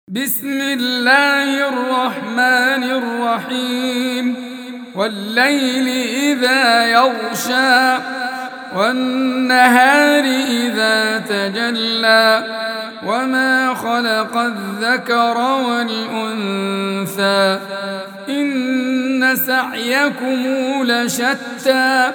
بسم الله الرحمن الرحيم والليل إذا يغشى والنهار إذا تجلى وما خلق الذكر والأنثى إن سعيكم لشتى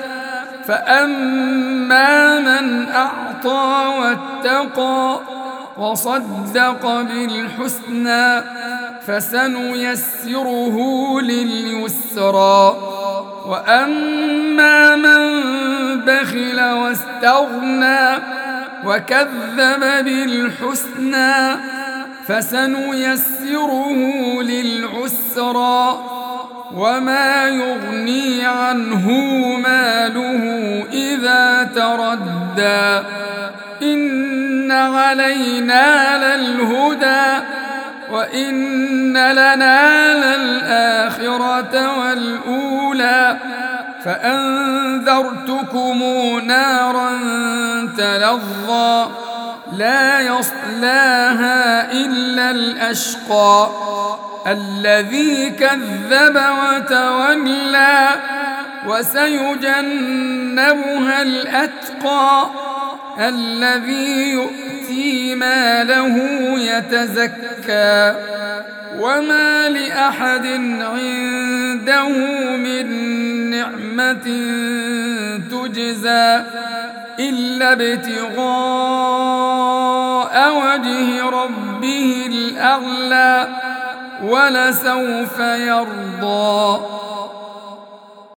فأما من أعطى واتقى وصدق بالحسنى فسنيسره لليسرى وأما من بخل واستغنى وكذب بالحسنى فسنيسره للعسرى وما يغني عنه ماله إذا تردى إن علينا للهدى وإن لنا للآخرة والأولى فأنذرتكم نارا تلظى لا يصلاها إلا الأشقى الذي كذب وتولى وسيجنبها الأتقى الذي يؤتي ماله يتزكى وما لأحد عنده من نعمة تجزى إلا ابتغاء وجه ربه الأعلى ولسوف يرضى.